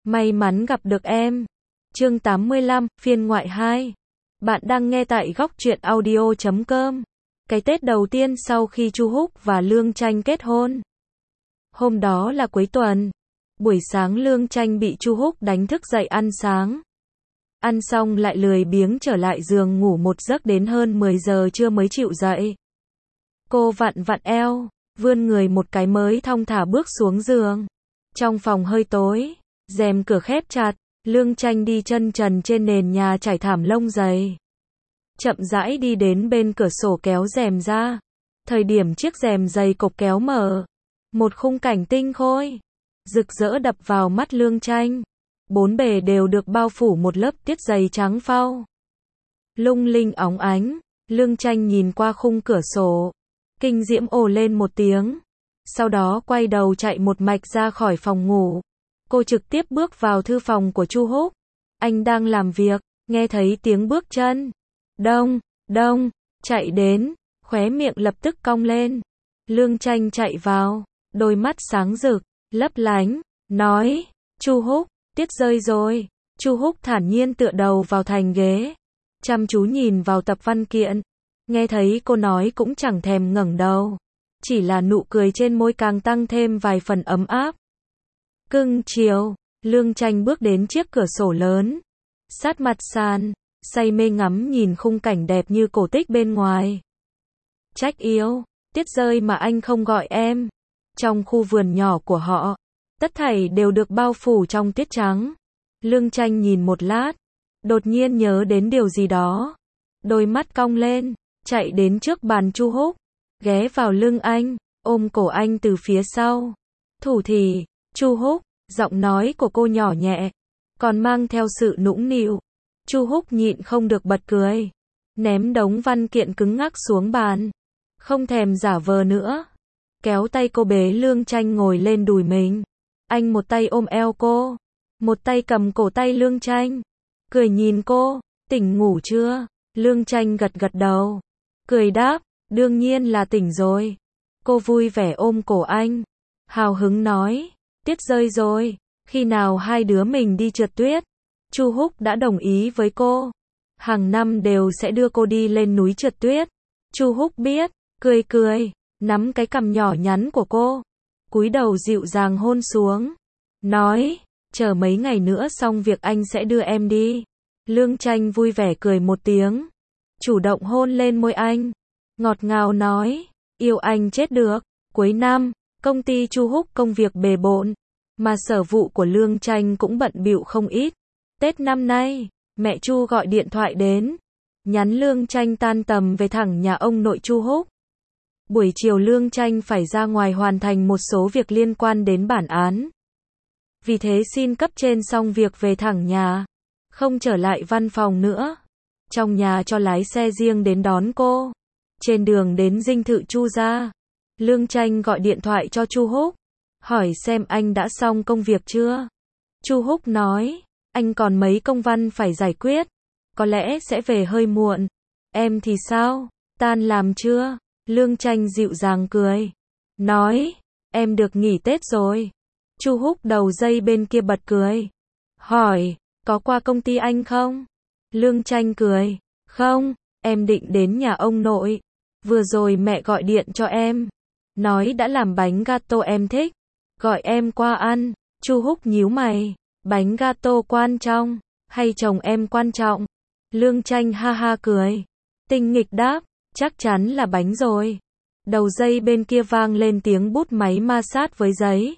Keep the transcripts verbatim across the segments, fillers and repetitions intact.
May mắn gặp được em. Chương tám mươi lăm, phiên ngoại hai. Bạn đang nghe tại góc truyện audio chấm com. Cái Tết đầu tiên sau khi Chu Húc và Lương Tranh kết hôn. Hôm đó là cuối tuần. Buổi sáng Lương Tranh bị Chu Húc đánh thức dậy ăn sáng. Ăn xong lại lười biếng trở lại giường ngủ một giấc đến hơn mười giờ trưa mới chịu dậy. Cô vặn vặn eo, vươn người một cái mới thong thả bước xuống giường. Trong phòng hơi tối, rèm cửa khép chặt, Lương Tranh đi chân trần trên nền nhà trải thảm lông dày. Chậm rãi đi đến bên cửa sổ kéo rèm ra. Thời điểm chiếc rèm dày cộc kéo mở, một khung cảnh tinh khôi, rực rỡ đập vào mắt Lương Tranh. Bốn bề đều được bao phủ một lớp tiết dày trắng phau. Lung linh óng ánh, Lương Tranh nhìn qua khung cửa sổ, kinh diễm ồ lên một tiếng. Sau đó quay đầu chạy một mạch ra khỏi phòng ngủ. Cô trực tiếp bước vào thư phòng của Chu Húc. Anh đang làm việc, nghe thấy tiếng bước chân. Đông, đông, chạy đến, khóe miệng lập tức cong lên. Lương Tranh chạy vào, đôi mắt sáng rực, lấp lánh, nói, Chu Húc, tiết rơi rồi. Chu Húc thản nhiên tựa đầu vào thành ghế, chăm chú nhìn vào tập văn kiện. Nghe thấy cô nói cũng chẳng thèm ngẩng đầu, chỉ là nụ cười trên môi càng tăng thêm vài phần ấm áp. Cưng chiều, Lương Tranh bước đến chiếc cửa sổ lớn, sát mặt sàn, say mê ngắm nhìn khung cảnh đẹp như cổ tích bên ngoài. Trách yêu, tiết rơi mà anh không gọi em. Trong khu vườn nhỏ của họ, tất thảy đều được bao phủ trong tiết trắng. Lương Tranh nhìn một lát, đột nhiên nhớ đến điều gì đó. Đôi mắt cong lên, chạy đến trước bàn Chu Húc, ghé vào lưng anh, ôm cổ anh từ phía sau. Thủ thỉ, Chu Húc, giọng nói của cô nhỏ nhẹ, còn mang theo sự nũng nịu. Chu Húc nhịn không được bật cười, ném đống văn kiện cứng ngắc xuống bàn, không thèm giả vờ nữa, kéo tay cô bế Lương Tranh ngồi lên đùi mình. Anh một tay ôm eo cô, một tay cầm cổ tay Lương Tranh, cười nhìn cô, tỉnh ngủ chưa? Lương Tranh gật gật đầu, cười đáp, đương nhiên là tỉnh rồi. Cô vui vẻ ôm cổ anh, hào hứng nói, tiết rơi rồi, khi nào hai đứa mình đi trượt tuyết? Chu Húc đã đồng ý với cô, hàng năm đều sẽ đưa cô đi lên núi trượt tuyết. Chu Húc biết, cười cười, nắm cái cằm nhỏ nhắn của cô, cúi đầu dịu dàng hôn xuống, nói, chờ mấy ngày nữa xong việc anh sẽ đưa em đi. Lương Tranh vui vẻ cười một tiếng, chủ động hôn lên môi anh, ngọt ngào nói, yêu anh chết được. Cuối năm, công ty Chu Húc công việc bề bộn, mà sở vụ của Lương Tranh cũng bận bịu không ít. Tết năm nay, mẹ Chu gọi điện thoại đến, nhắn Lương Tranh tan tầm về thẳng nhà ông nội Chu Húc. Buổi chiều Lương Tranh phải ra ngoài hoàn thành một số việc liên quan đến bản án. Vì thế xin cấp trên xong việc về thẳng nhà, không trở lại văn phòng nữa. Trong nhà cho lái xe riêng đến đón cô. Trên đường đến dinh thự Chu gia, Lương Tranh gọi điện thoại cho Chu Húc, hỏi xem anh đã xong công việc chưa. Chu Húc nói, anh còn mấy công văn phải giải quyết, có lẽ sẽ về hơi muộn. Em thì sao, tan làm chưa? Lương Tranh dịu dàng cười, nói, em được nghỉ Tết rồi. Chu Húc đầu dây bên kia bật cười, hỏi, có qua công ty anh không? Lương Tranh cười, không, em định đến nhà ông nội. Vừa rồi mẹ gọi điện cho em, nói đã làm bánh gato em thích, gọi em qua ăn. Chu Húc nhíu mày, bánh gato quan trọng, hay chồng em quan trọng? Lương Tranh ha ha cười, tinh nghịch đáp, chắc chắn là bánh rồi. Đầu dây bên kia vang lên tiếng bút máy ma sát với giấy.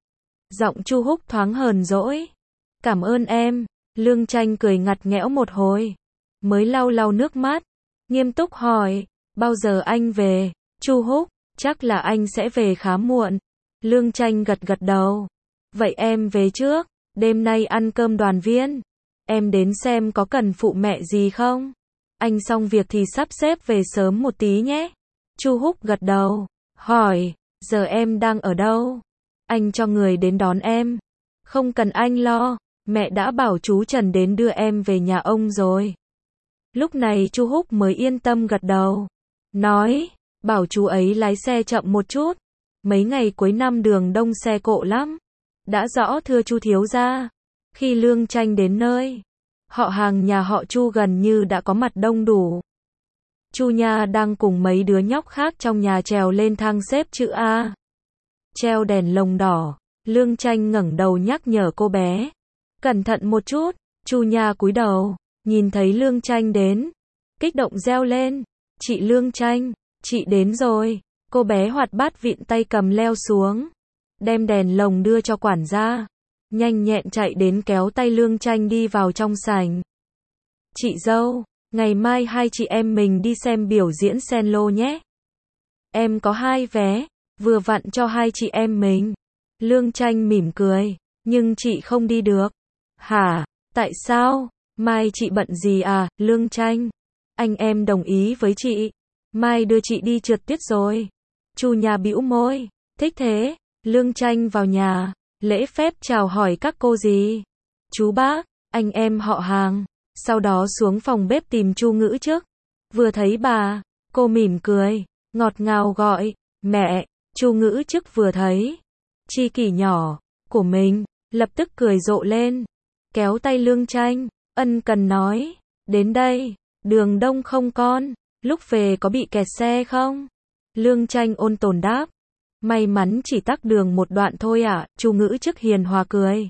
Giọng Chu Húc thoáng hờn dỗi, cảm ơn em. Lương Tranh cười ngặt nghẽo một hồi, mới lau lau nước mắt, nghiêm túc hỏi, bao giờ anh về? Chu Húc, chắc là anh sẽ về khá muộn. Lương Tranh gật gật đầu, vậy em về trước, đêm nay ăn cơm đoàn viên. Em đến xem có cần phụ mẹ gì không? Anh xong việc thì sắp xếp về sớm một tí nhé. Chu Húc gật đầu, hỏi, giờ em đang ở đâu? Anh cho người đến đón em. Không cần anh lo, mẹ đã bảo chú Trần đến đưa em về nhà ông rồi. Lúc này Chu Húc mới yên tâm gật đầu, nói, bảo chú ấy lái xe chậm một chút, mấy ngày cuối năm đường đông xe cộ lắm. Đã rõ thưa Chu thiếu gia. Khi Lương Tranh đến nơi, họ hàng nhà họ Chu gần như đã có mặt đông đủ. Chu Nha đang cùng mấy đứa nhóc khác trong nhà trèo lên thang xếp chữ A. Treo đèn lồng đỏ, Lương Tranh ngẩng đầu nhắc nhở cô bé. Cẩn thận một chút, Chu Nha cúi đầu, nhìn thấy Lương Tranh đến. Kích động reo lên, chị Lương Tranh, chị đến rồi. Cô bé hoạt bát vịn tay cầm leo xuống, đem đèn lồng đưa cho quản gia. Nhanh nhẹn chạy đến kéo tay Lương Tranh đi vào trong sảnh. Chị dâu, ngày mai hai chị em mình đi xem biểu diễn cello nhé. Em có hai vé, vừa vặn cho hai chị em mình. Lương Tranh mỉm cười, nhưng chị không đi được. Hả, tại sao? Mai chị bận gì à, Lương Tranh? Anh em đồng ý với chị. Mai đưa chị đi trượt tuyết rồi. Chu Nha bĩu môi, thích thế. Lương Tranh vào nhà, lễ phép chào hỏi các cô dì, chú bác, anh em họ hàng. Sau đó xuống phòng bếp tìm Chu Ngữ Chức. Vừa thấy bà, cô mỉm cười, ngọt ngào gọi, mẹ. Chu Ngữ Chức vừa thấy tri kỷ nhỏ của mình, lập tức cười rộ lên, kéo tay Lương Tranh, ân cần nói, đến đây, đường đông không con, lúc về có bị kẹt xe không? Lương Tranh ôn tồn đáp, may mắn chỉ tắc đường một đoạn thôi ạ. À? Chu Ngữ Chức hiền hòa cười,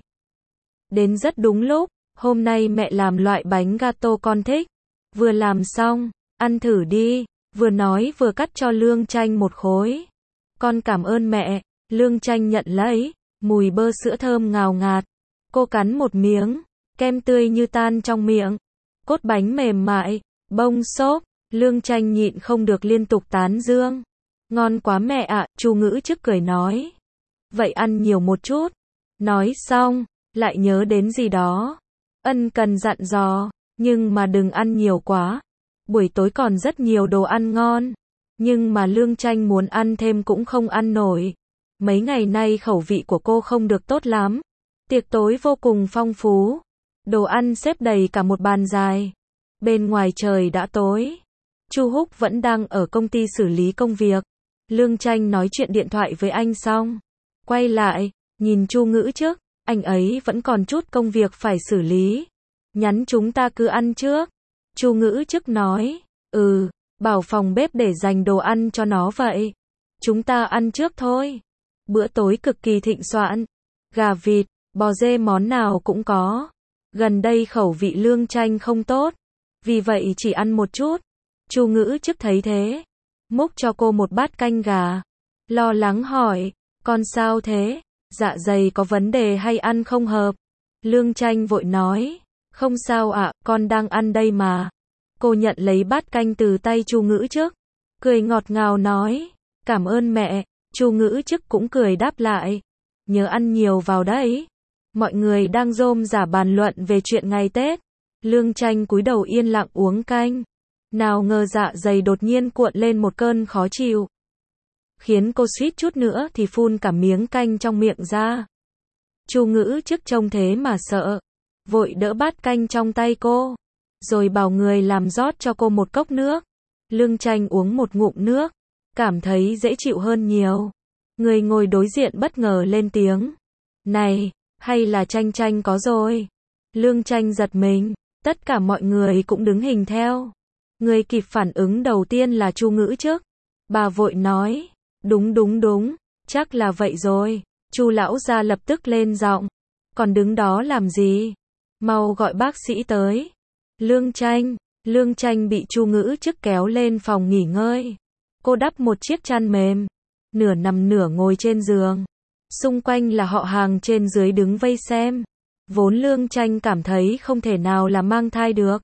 đến rất đúng lúc, hôm nay mẹ làm loại bánh gato con thích, vừa làm xong, ăn thử đi, vừa nói vừa cắt cho Lương Tranh một khối. Con cảm ơn mẹ. Lương Tranh nhận lấy, mùi bơ sữa thơm ngào ngạt. Cô cắn một miếng, kem tươi như tan trong miệng, cốt bánh mềm mại, bông xốp. Lương Tranh nhịn không được liên tục tán dương. Ngon quá mẹ ạ, à, Chu Ngữ Chức cười nói. Vậy ăn nhiều một chút. Nói xong, lại nhớ đến gì đó. Ân cần dặn dò, nhưng mà đừng ăn nhiều quá. Buổi tối còn rất nhiều đồ ăn ngon. Nhưng mà Lương Tranh muốn ăn thêm cũng không ăn nổi. Mấy ngày nay khẩu vị của cô không được tốt lắm. Tiệc tối vô cùng phong phú. Đồ ăn xếp đầy cả một bàn dài. Bên ngoài trời đã tối. Chu Húc vẫn đang ở công ty xử lý công việc. Lương Tranh nói chuyện điện thoại với anh xong, quay lại, nhìn Chu Ngữ Chức, anh ấy vẫn còn chút công việc phải xử lý. Nhắn chúng ta cứ ăn trước. Chu Ngữ Chức nói, ừ, bảo phòng bếp để dành đồ ăn cho nó vậy. Chúng ta ăn trước thôi. Bữa tối cực kỳ thịnh soạn. Gà vịt, bò dê món nào cũng có. Gần đây khẩu vị Lương Tranh không tốt, vì vậy chỉ ăn một chút. Chu Ngữ Chức thấy thế, múc cho cô một bát canh gà. Lo lắng hỏi, con sao thế? Dạ dày có vấn đề hay ăn không hợp? Lương Tranh vội nói, không sao ạ, à, con đang ăn đây mà. Cô nhận lấy bát canh từ tay Chu Ngữ Chức, cười ngọt ngào nói, cảm ơn mẹ. Chu Ngữ Chức cũng cười đáp lại, nhớ ăn nhiều vào đấy. Mọi người đang rôm rả bàn luận về chuyện ngày Tết. Lương Tranh cúi đầu yên lặng uống canh. Nào ngờ dạ dày đột nhiên cuộn lên một cơn khó chịu, khiến cô suýt chút nữa thì phun cả miếng canh trong miệng ra. Chu Ngữ Chức trông thế mà sợ, vội đỡ bát canh trong tay cô, rồi bảo người làm rót cho cô một cốc nước. Lương Tranh uống một ngụm nước, cảm thấy dễ chịu hơn nhiều. Người ngồi đối diện bất ngờ lên tiếng, này, hay là Tranh Tranh có rồi? Lương Tranh giật mình, tất cả mọi người cũng đứng hình theo. Người kịp phản ứng đầu tiên là Chu Ngữ Chức. Bà vội nói, đúng đúng đúng, chắc là vậy rồi. Chu lão gia lập tức lên giọng, còn đứng đó làm gì? Mau gọi bác sĩ tới. Lương Tranh, Lương Tranh bị Chu Ngữ Chức kéo lên phòng nghỉ ngơi. Cô đắp một chiếc chăn mềm, nửa nằm nửa ngồi trên giường. Xung quanh là họ hàng trên dưới đứng vây xem. Vốn Lương Tranh cảm thấy không thể nào là mang thai được.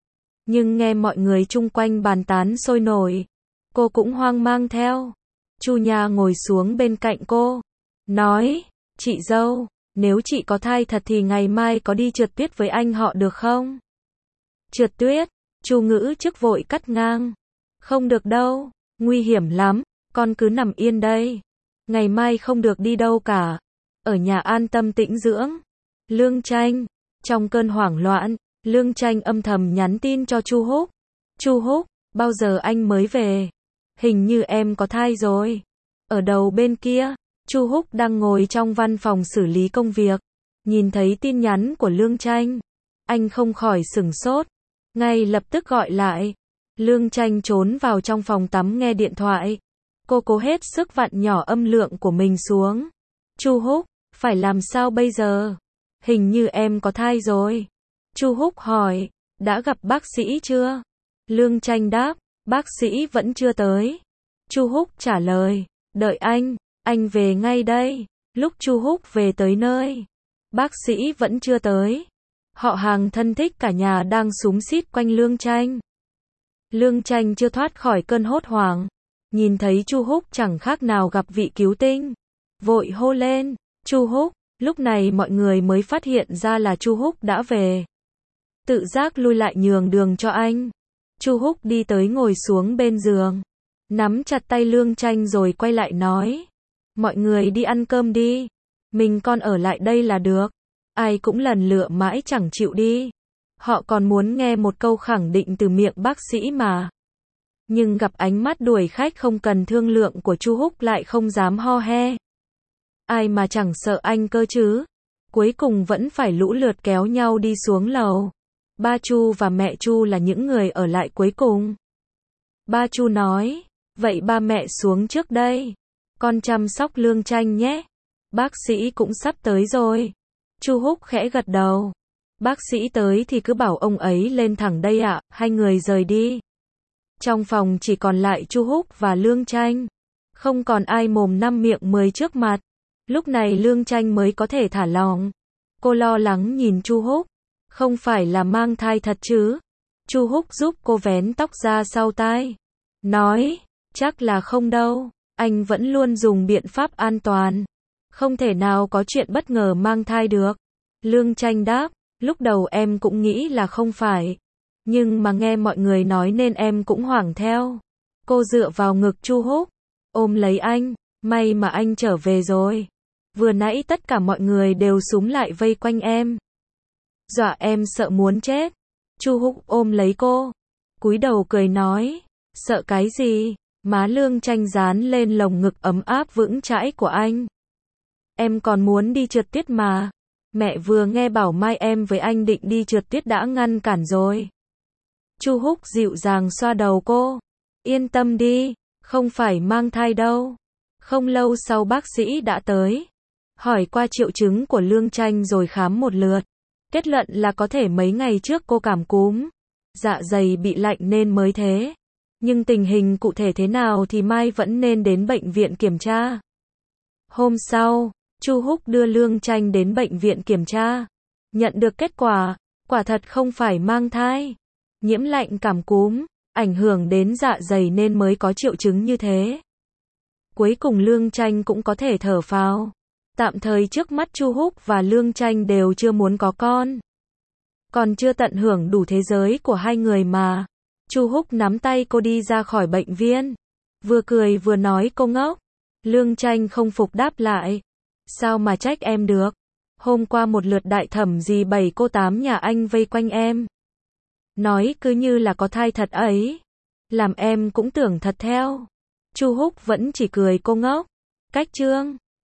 Nhưng nghe mọi người chung quanh bàn tán sôi nổi, cô cũng hoang mang theo. Chu Nha ngồi xuống bên cạnh cô, nói, chị dâu, nếu chị có thai thật thì ngày mai có đi trượt tuyết với anh họ được không? Trượt tuyết? Chu Ngữ Chức vội cắt ngang. Không được đâu, nguy hiểm lắm, con cứ nằm yên đây. Ngày mai không được đi đâu cả, ở nhà an tâm tĩnh dưỡng. Lương Tranh, trong cơn hoảng loạn, Lương Tranh âm thầm nhắn tin cho Chu Húc. Chu Húc, bao giờ anh mới về? Hình như em có thai rồi. Ở đầu bên kia, Chu Húc đang ngồi trong văn phòng xử lý công việc. Nhìn thấy tin nhắn của Lương Tranh, anh không khỏi sửng sốt, ngay lập tức gọi lại. Lương Tranh trốn vào trong phòng tắm nghe điện thoại. Cô cố hết sức vặn nhỏ âm lượng của mình xuống. Chu Húc, phải làm sao bây giờ? Hình như em có thai rồi. Chu Húc hỏi, đã gặp bác sĩ chưa? Lương Tranh đáp, bác sĩ vẫn chưa tới. Chu Húc trả lời, đợi anh, anh về ngay đây. Lúc Chu Húc về tới nơi, bác sĩ vẫn chưa tới. Họ hàng thân thích cả nhà đang xúm xít quanh Lương Tranh. Lương Tranh chưa thoát khỏi cơn hốt hoảng, nhìn thấy Chu Húc chẳng khác nào gặp vị cứu tinh, vội hô lên, Chu Húc. Lúc này mọi người mới phát hiện ra là Chu Húc đã về. Tự giác lui lại nhường đường cho anh. Chu Húc đi tới ngồi xuống bên giường, nắm chặt tay Lương Tranh rồi quay lại nói, mọi người đi ăn cơm đi, mình con ở lại đây là được. Ai cũng lần lựa mãi chẳng chịu đi. Họ còn muốn nghe một câu khẳng định từ miệng bác sĩ mà. Nhưng gặp ánh mắt đuổi khách không cần thương lượng của Chu Húc lại không dám ho he. Ai mà chẳng sợ anh cơ chứ. Cuối cùng vẫn phải lũ lượt kéo nhau đi xuống lầu. Ba Chu và mẹ Chu là những người ở lại cuối cùng. Ba Chu nói, vậy ba mẹ xuống trước đây. Con chăm sóc Lương Tranh nhé. Bác sĩ cũng sắp tới rồi. Chu Húc khẽ gật đầu. Bác sĩ tới thì cứ bảo ông ấy lên thẳng đây ạ. Hai người rời đi. Trong phòng chỉ còn lại Chu Húc và Lương Tranh. Không còn ai mồm năm miệng mười trước mặt. Lúc này Lương Tranh mới có thể thả lỏng. Cô lo lắng nhìn Chu Húc. Không phải là mang thai thật chứ? Chu Húc giúp cô vén tóc ra sau tai. Nói, chắc là không đâu. Anh vẫn luôn dùng biện pháp an toàn. Không thể nào có chuyện bất ngờ mang thai được. Lương Tranh đáp, lúc đầu em cũng nghĩ là không phải. Nhưng mà nghe mọi người nói nên em cũng hoảng theo. Cô dựa vào ngực Chu Húc, ôm lấy anh, may mà anh trở về rồi. Vừa nãy tất cả mọi người đều xúm lại vây quanh em. Dọa em sợ muốn chết. Chu Húc ôm lấy cô, cúi đầu cười nói, sợ cái gì? Má Lương Tranh dán lên lồng ngực ấm áp vững chãi của anh. Em còn muốn đi trượt tuyết mà. Mẹ vừa nghe bảo mai em với anh định đi trượt tuyết đã ngăn cản rồi. Chu Húc dịu dàng xoa đầu cô. Yên tâm đi, không phải mang thai đâu. Không lâu sau bác sĩ đã tới. Hỏi qua triệu chứng của Lương Tranh rồi khám một lượt. Kết luận là có thể mấy ngày trước cô cảm cúm. Dạ dày bị lạnh nên mới thế. Nhưng tình hình cụ thể thế nào thì mai vẫn nên đến bệnh viện kiểm tra. Hôm sau, Chu Húc đưa Lương Tranh đến bệnh viện kiểm tra. Nhận được kết quả, quả thật không phải mang thai. Nhiễm lạnh cảm cúm, ảnh hưởng đến dạ dày nên mới có triệu chứng như thế. Cuối cùng Lương Tranh cũng có thể thở phào. Tạm thời trước mắt Chu Húc và Lương Tranh đều chưa muốn có con. Còn chưa tận hưởng đủ thế giới của hai người mà. Chu Húc nắm tay cô đi ra khỏi bệnh viện. Vừa cười vừa nói cô ngốc. Lương Tranh không phục đáp lại. Sao mà trách em được? Hôm qua một lượt đại thẩm gì bảy cô tám nhà anh vây quanh em. Nói cứ như là có thai thật ấy. Làm em cũng tưởng thật theo. Chu Húc vẫn chỉ cười cô ngốc. Cách chương